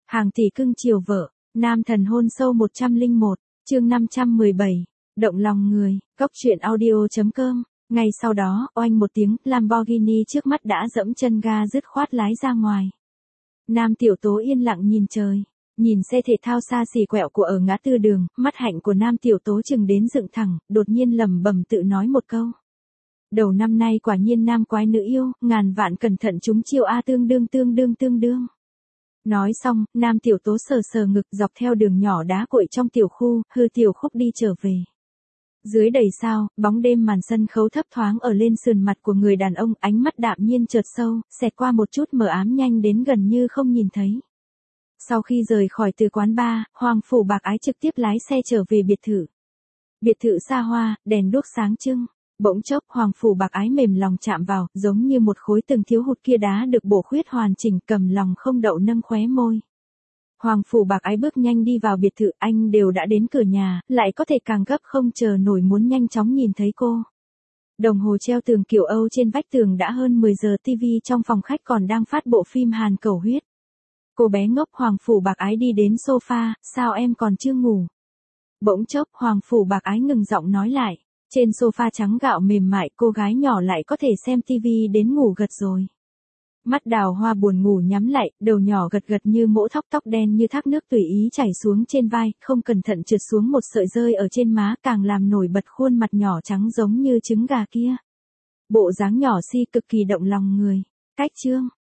Hàng tỷ cưng chiều vợ, nam thần hôn sâu 101, chương 517, động lòng người, góc truyện audio.com. Ngay sau đó, oanh một tiếng, Lamborghini trước mắt đã dẫm chân ga dứt khoát lái ra ngoài. Nam tiểu tố yên lặng nhìn trời, nhìn xe thể thao xa xỉ quẹo của ở ngã tư đường, mắt hạnh của nam tiểu tố chừng đến dựng thẳng, đột nhiên lẩm bẩm tự nói một câu. Đầu năm nay quả nhiên nam quái nữ yêu, ngàn vạn cẩn thận chúng chiêu a tương đương. Nói xong, nam tiểu tố sờ sờ ngực dọc theo đường nhỏ đá cội trong tiểu khu, hư tiểu khúc đi trở về. Dưới đầy sao, bóng đêm màn sân khấu thấp thoáng ở lên sườn mặt của người đàn ông, ánh mắt đạm nhiên chợt sâu, xẹt qua một chút mờ ám nhanh đến gần như không nhìn thấy. Sau khi rời khỏi từ quán bar, Hoàng Phủ Bạc Ái trực tiếp lái xe trở về biệt thự. Biệt thự xa hoa, đèn đuốc sáng trưng. Bỗng chốc Hoàng Phủ Bạc Ái mềm lòng chạm vào, giống như một khối từng thiếu hụt kia đá được bổ khuyết hoàn chỉnh, cầm lòng không đậu nâng khóe môi. Hoàng Phủ Bạc Ái bước nhanh đi vào biệt thự, anh đều đã đến cửa nhà, lại có thể càng gấp không chờ nổi muốn nhanh chóng nhìn thấy cô. Đồng hồ treo tường kiểu Âu trên vách tường đã hơn 10 giờ, tivi trong phòng khách còn đang phát bộ phim Hàn Cầu Huyết. Cô bé ngốc Hoàng Phủ Bạc Ái đi đến sofa, sao em còn chưa ngủ? Bỗng chốc Hoàng Phủ Bạc Ái ngừng giọng nói lại. Trên sofa trắng gạo mềm mại, cô gái nhỏ lại có thể xem tivi đến ngủ gật rồi. Mắt đào hoa buồn ngủ nhắm lại, đầu nhỏ gật gật như mỗ tóc đen như thác nước tùy ý chảy xuống trên vai, không cẩn thận trượt xuống một sợi rơi ở trên má, càng làm nổi bật khuôn mặt nhỏ trắng giống như trứng gà kia. Bộ dáng nhỏ si cực kỳ động lòng người. Cách chương